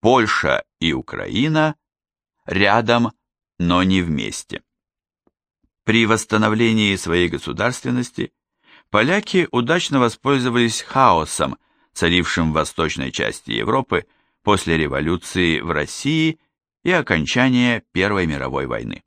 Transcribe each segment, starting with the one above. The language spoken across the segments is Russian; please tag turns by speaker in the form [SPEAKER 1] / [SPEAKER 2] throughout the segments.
[SPEAKER 1] Польша и Украина рядом, но не вместе. При восстановлении своей государственности поляки удачно воспользовались хаосом, царившим в восточной части Европы после революции в России и окончания Первой мировой войны.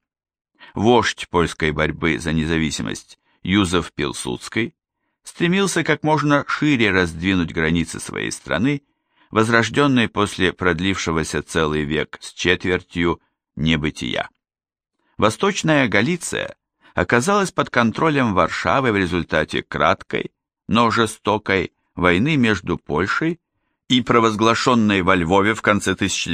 [SPEAKER 1] Вождь польской борьбы за независимость Юзеф Пилсудский стремился как можно шире раздвинуть границы своей страны, возрожденной после продлившегося целый век с четвертью небытия. Восточная Галиция оказалась под контролем Варшавы в результате краткой, но жестокой войны между Польшей и провозглашенной во Львове в конце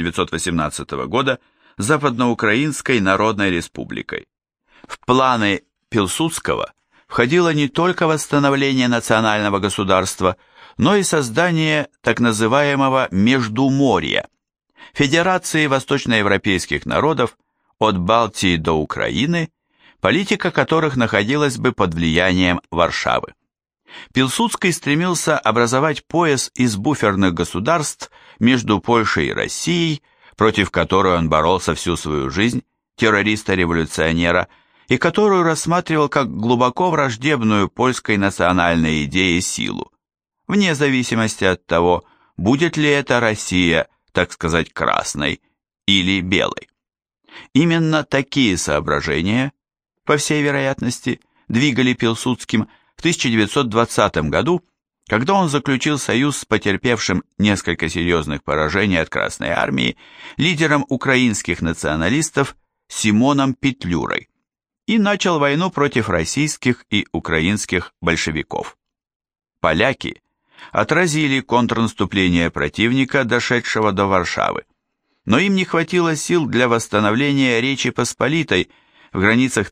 [SPEAKER 1] 1918 года Западноукраинской Народной Республикой. В планы Пилсудского входило не только восстановление национального государства, но и создание так называемого Междуморья, Федерации восточноевропейских народов от Балтии до Украины, политика которых находилась бы под влиянием Варшавы. Пилсудский стремился образовать пояс из буферных государств между Польшей и Россией, против которой он боролся всю свою жизнь, террориста-революционера, и которую рассматривал как глубоко враждебную польской национальной идее силу, вне зависимости от того, будет ли это Россия, так сказать, красной или белой. Именно такие соображения, по всей вероятности, двигали Пилсудским в 1920 году, когда он заключил союз с потерпевшим несколько серьезных поражений от Красной Армии лидером украинских националистов Симоном Петлюрой и начал войну против российских и украинских большевиков. Поляки отразили контрнаступление противника, дошедшего до Варшавы, но им не хватило сил для восстановления Речи Посполитой в границах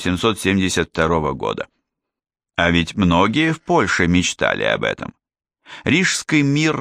[SPEAKER 1] 1772 года. А ведь многие в Польше мечтали об этом. Рижский мир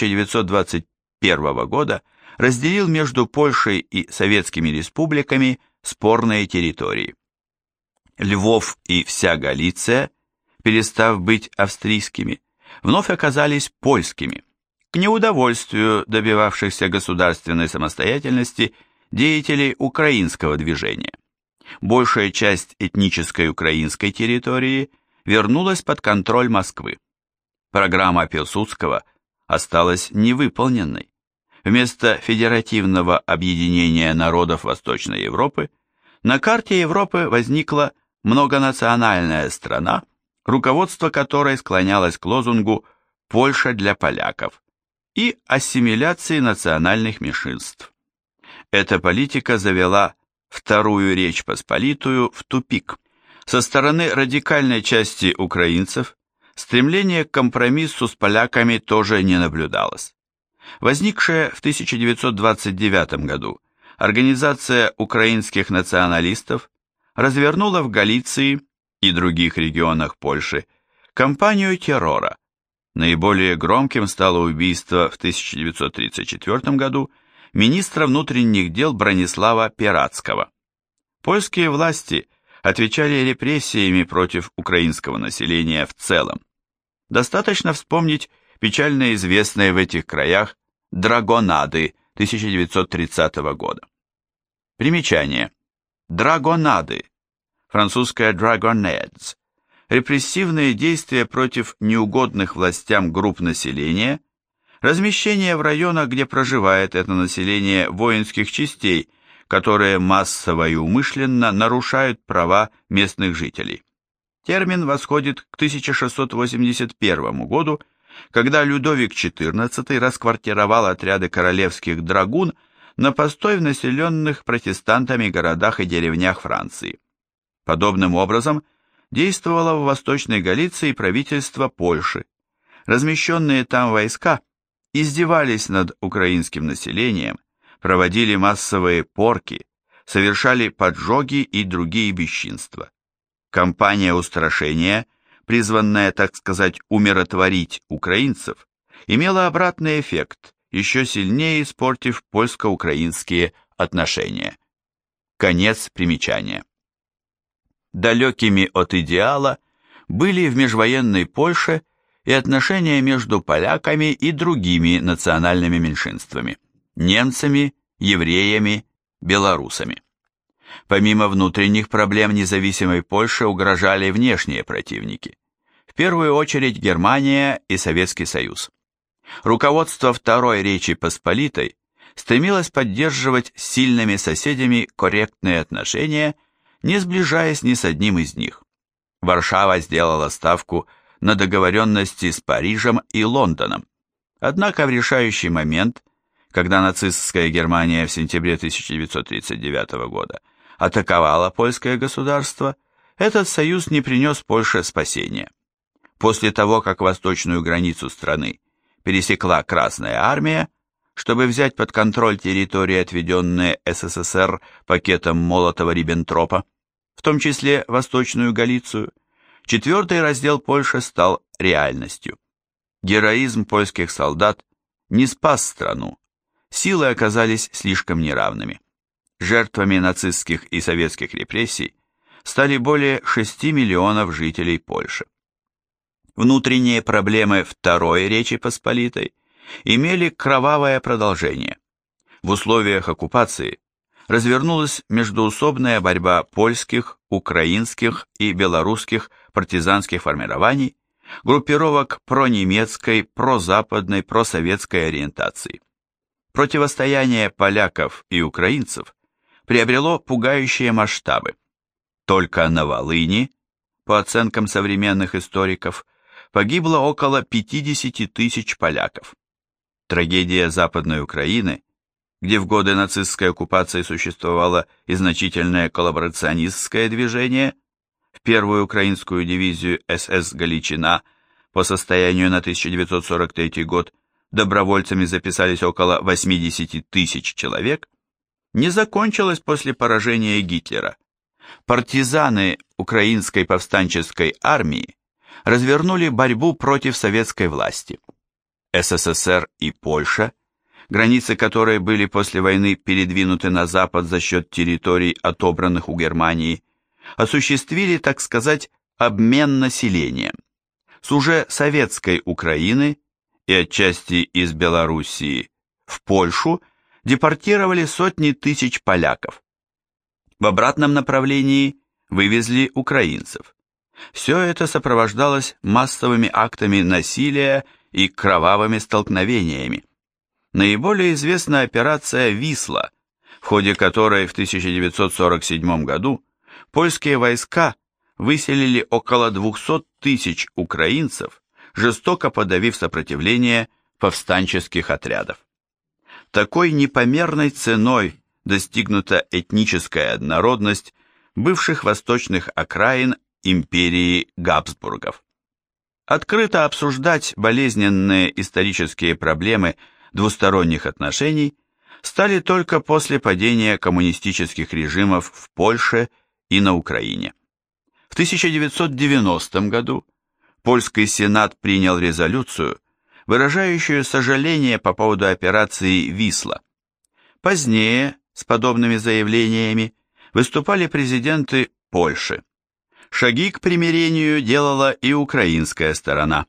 [SPEAKER 1] 1921 года разделил между Польшей и советскими республиками спорные территории. Львов и вся Галиция, перестав быть австрийскими, вновь оказались польскими, к неудовольствию добивавшихся государственной самостоятельности деятелей украинского движения. Большая часть этнической украинской территории вернулась под контроль Москвы. Программа Пилсудского осталась невыполненной. Вместо федеративного объединения народов Восточной Европы на карте Европы возникла многонациональная страна, руководство которой склонялось к лозунгу «Польша для поляков» и ассимиляции национальных меньшинств. Эта политика завела Вторую Речь Посполитую в тупик. Со стороны радикальной части украинцев стремление к компромиссу с поляками тоже не наблюдалось. Возникшая в 1929 году Организация украинских националистов развернула в Галиции и других регионах Польши кампанию террора. Наиболее громким стало убийство в 1934 году министра внутренних дел Бронислава Пиратского. Польские власти отвечали репрессиями против украинского населения в целом. Достаточно вспомнить печально известные в этих краях драгонады 1930 года. Примечание. Драгонады, французское dragonnades, репрессивные действия против неугодных властям групп населения, размещение в районах, где проживает это население, воинских частей, которые массово и умышленно нарушают права местных жителей. Термин восходит к 1681 году, когда Людовик XIV расквартировал отряды королевских драгун на постой в населенных протестантами городах и деревнях Франции. Подобным образом действовало в Восточной Галиции правительство Польши. Размещенные там войска издевались над украинским населением, проводили массовые порки, совершали поджоги и другие бесчинства. Кампания устрашения, призванная, так сказать, умиротворить украинцев, имела обратный эффект, еще сильнее испортив польско-украинские отношения. Конец примечания. Далекими от идеала были в межвоенной Польше и отношения между поляками и другими национальными меньшинствами. немцами, евреями, белорусами. Помимо внутренних проблем независимой Польше угрожали внешние противники. В первую очередь Германия и Советский Союз. Руководство Второй Речи Посполитой стремилось поддерживать с сильными соседями корректные отношения, не сближаясь ни с одним из них. Варшава сделала ставку на договоренности с Парижем и Лондоном. Однако в решающий момент, когда нацистская Германия в сентябре 1939 года атаковала польское государство, этот союз не принес Польше спасения. После того, как восточную границу страны пересекла Красная Армия, чтобы взять под контроль территории, отведенные СССР пакетом Молотова-Риббентропа, в том числе Восточную Галицию, четвертый раздел Польши стал реальностью. Героизм польских солдат не спас страну, силы оказались слишком неравными. Жертвами нацистских и советских репрессий стали более 6 миллионов жителей Польши. Внутренние проблемы Второй Речи Посполитой имели кровавое продолжение. В условиях оккупации развернулась междоусобная борьба польских, украинских и белорусских партизанских формирований, группировок пронемецкой, прозападной, просоветской ориентации. Противостояние поляков и украинцев приобрело пугающие масштабы. Только на Волыни, по оценкам современных историков, погибло около 50 тысяч поляков. Трагедия Западной Украины, где в годы нацистской оккупации существовало и значительное коллаборационистское движение, в первую украинскую дивизию СС «Галичина» по состоянию на 1943 год добровольцами записались около 80 тысяч человек, не закончилась после поражения Гитлера. Партизаны украинской повстанческой армии развернули борьбу против советской власти. СССР и Польша, границы которой были после войны передвинуты на запад за счет территорий, отобранных у Германии, осуществили, так сказать, обмен населением. С уже советской Украины и отчасти из Белоруссии в Польшу депортировали сотни тысяч поляков. В обратном направлении вывезли украинцев. Все это сопровождалось массовыми актами насилия и кровавыми столкновениями. Наиболее известна операция «Висла», в ходе которой в 1947 году польские войска выселили около 200 тысяч украинцев, жестоко подавив сопротивление повстанческих отрядов. Такой непомерной ценой достигнута этническая однородность бывших восточных окраин империи Габсбургов. Открыто обсуждать болезненные исторические проблемы двусторонних отношений стали только после падения коммунистических режимов в Польше и на Украине. В 1990 году польский Сенат принял резолюцию, выражающую сожаление по поводу операции «Висла». Позднее с подобными заявлениями выступали президенты Польши. Шаги к примирению делала и украинская сторона.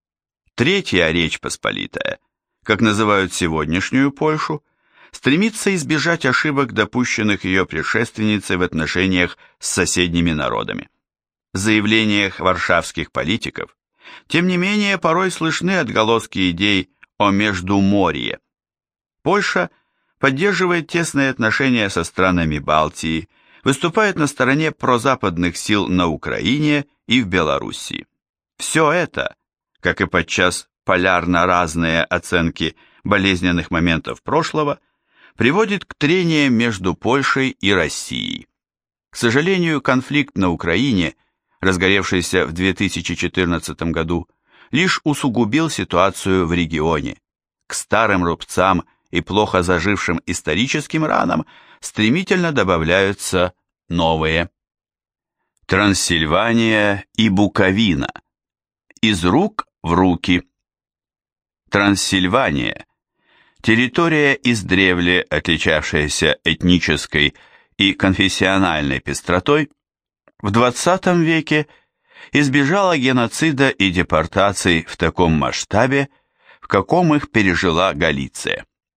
[SPEAKER 1] Третья Речь Посполитая, как называют сегодняшнюю Польшу, стремится избежать ошибок, допущенных ее предшественницей в отношениях с соседними народами. В заявлениях варшавских политиков, тем не менее, порой слышны отголоски идей о Междуморье. Польша поддерживает тесные отношения со странами Балтии, выступает на стороне прозападных сил на Украине и в Белоруссии. Все это, как и подчас полярно разные оценки болезненных моментов прошлого, приводит к трениям между Польшей и Россией. К сожалению, конфликт на Украине, разгоревшийся в 2014 году, лишь усугубил ситуацию в регионе. К старым рубцам и плохо зажившим историческим ранам стремительно добавляются новые. Трансильвания и Буковина. Из рук в руки. Трансильвания – территория издревле отличавшаяся этнической и конфессиональной пестротой, в XX веке избежала геноцида и депортаций в таком масштабе, в каком их пережила Галиция.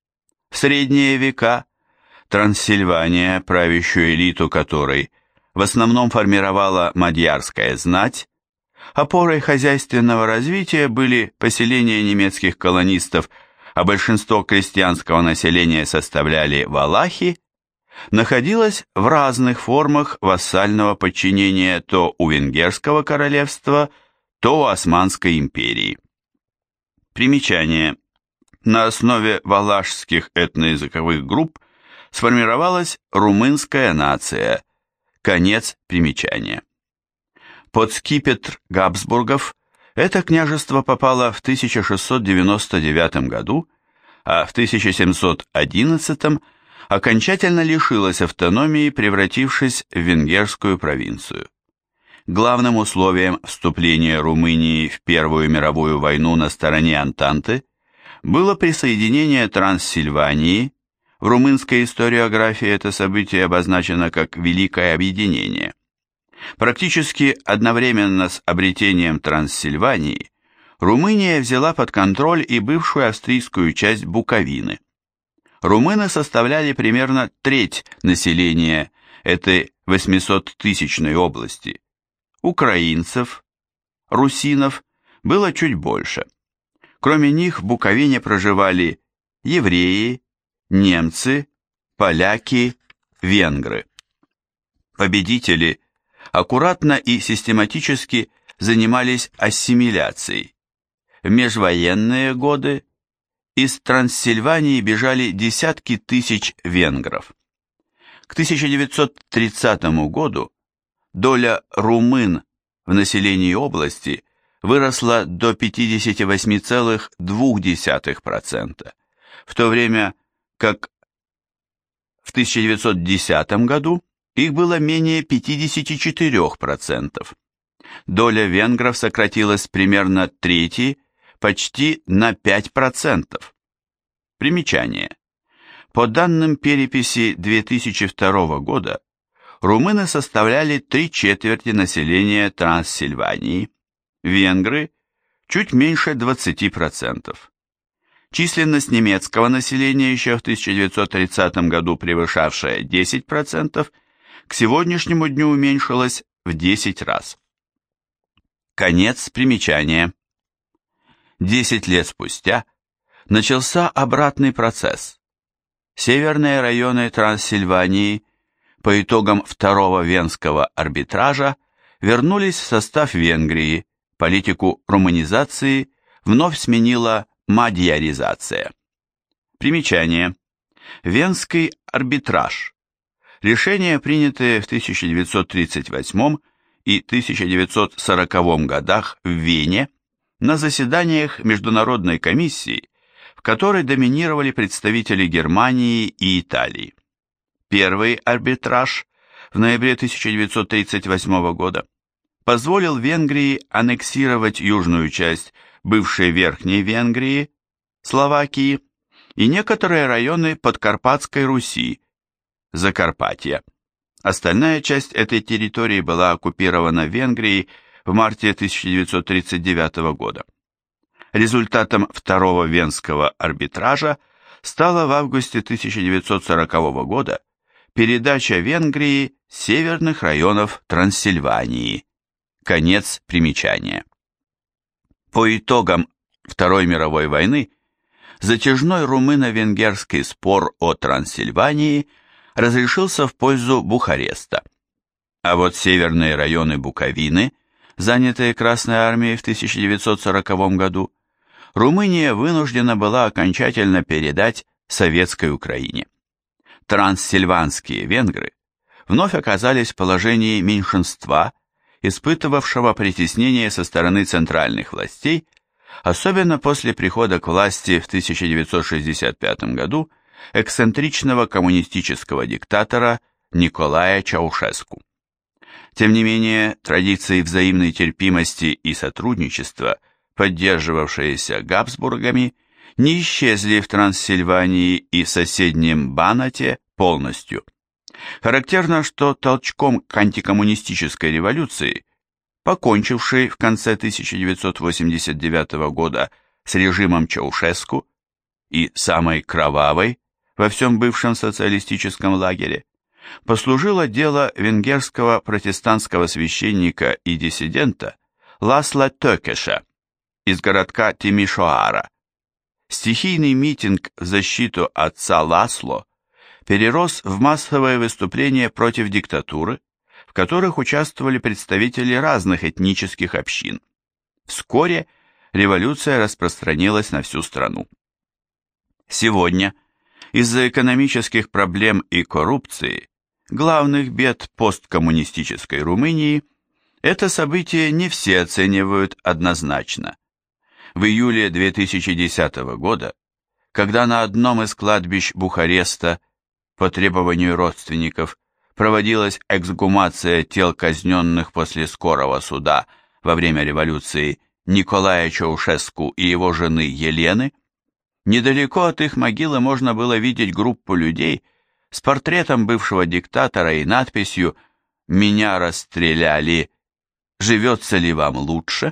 [SPEAKER 1] В средние века Трансильвания, правящую элиту которой в основном формировала мадьярская знать, опорой хозяйственного развития были поселения немецких колонистов, а большинство крестьянского населения составляли валахи, находилась в разных формах вассального подчинения то у Венгерского королевства, то у Османской империи. Примечание. На основе валашских этноязыковых групп сформировалась румынская нация. Конец примечания. Под скипетр Габсбургов это княжество попало в 1699 году, а в 1711 окончательно лишилось автономии, превратившись в венгерскую провинцию. Главным условием вступления Румынии в Первую мировую войну на стороне Антанты было присоединение Трансильвании. В румынской историографии это событие обозначено как Великое Объединение. Практически одновременно с обретением Трансильвании Румыния взяла под контроль и бывшую австрийскую часть Буковины. Румыны составляли примерно треть населения этой 800-тысячной области. Украинцев, русинов было чуть больше. Кроме них в Буковине проживали евреи, немцы, поляки, венгры. Победители аккуратно и систематически занимались ассимиляцией. В межвоенные годы из Трансильвании бежали десятки тысяч венгров. К 1930 году доля румын в населении области выросла до 58,2%, в то время как в 1910 году их было менее 54%. Доля венгров сократилась примерно трети, почти на 5%. Примечание. По данным переписи 2002 года, румыны составляли 3/4 населения Трансильвании, венгры – чуть меньше 20%. Численность немецкого населения, еще в 1930 году превышавшая 10%, к сегодняшнему дню уменьшилась в 10 раз. Конец примечания. 10 лет спустя начался обратный процесс. Северные районы Трансильвании по итогам Второго Венского арбитража вернулись в состав Венгрии, политику румынизации вновь сменила мадьяризация. Примечание. Венский арбитраж. Решения, принятые в 1938 и 1940 годах в Вене на заседаниях Международной комиссии, в которой доминировали представители Германии и Италии. Первый арбитраж в ноябре 1938 года позволил Венгрии аннексировать южную часть бывшей Верхней Венгрии, Словакии, и некоторые районы Подкарпатской Руси, Закарпатья. Остальная часть этой территории была оккупирована Венгрией в марте 1939 года. Результатом Второго Венского арбитража стала в августе 1940 года передача Венгрии северных районов Трансильвании. Конец примечания. По итогам Второй мировой войны затяжной румыно-венгерский спор о Трансильвании разрешился в пользу Бухареста. А вот северные районы Буковины, занятые Красной армией в 1940 году, Румыния вынуждена была окончательно передать Советской Украине. Трансильванские венгры вновь оказались в положении меньшинства, испытывавшего притеснение со стороны центральных властей, особенно после прихода к власти в 1965 году эксцентричного коммунистического диктатора Николая Чаушеску. Тем не менее, традиции взаимной терпимости и сотрудничества, поддерживавшиеся Габсбургами, не исчезли в Трансильвании и соседнем Банате полностью. Характерно, что толчком к антикоммунистической революции, покончившей в конце 1989 года с режимом Чаушеску, и самой кровавой, во всем бывшем социалистическом лагере, послужило дело венгерского протестантского священника и диссидента Ласло Tökésa из городка Тимишоара. Стихийный митинг в защиту отца Ласло перерос в массовое выступление против диктатуры, в которых участвовали представители разных этнических общин. Вскоре революция распространилась на всю страну. Сегодня, из-за экономических проблем и коррупции, главных бед посткоммунистической Румынии, это событие не все оценивают однозначно. В июле 2010 года, когда на одном из кладбищ Бухареста по требованию родственников проводилась эксгумация тел казненных после скорого суда во время революции Николая Чаушеску и его жены Елены, недалеко от их могилы можно было видеть группу людей с портретом бывшего диктатора и надписью «Меня расстреляли, живется ли вам лучше?».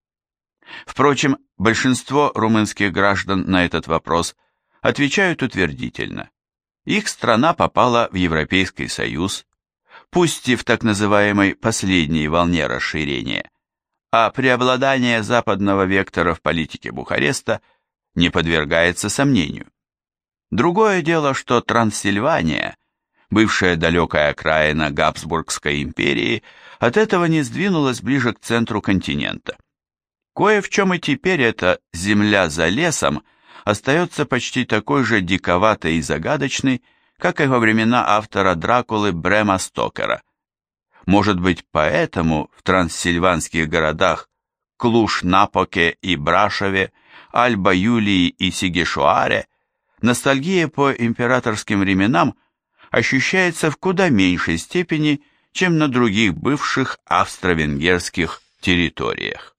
[SPEAKER 1] Впрочем, большинство румынских граждан на этот вопрос отвечают утвердительно. Их страна попала в Европейский Союз, пусть и в так называемой последней волне расширения, а преобладание западного вектора в политике Бухареста не подвергается сомнению. Другое дело, что Трансильвания, бывшая далекая окраина Габсбургской империи, от этого не сдвинулась ближе к центру континента. Кое в чем и теперь эта земля за лесом остается почти такой же диковатой и загадочной, как и во времена автора Дракулы Брэма Стокера. Может быть, поэтому в трансильванских городах Клуж-Напоке и Брашове, Альба-Юлии и Сигишоаре ностальгия по императорским временам ощущается в куда меньшей степени, чем на других бывших австро-венгерских территориях.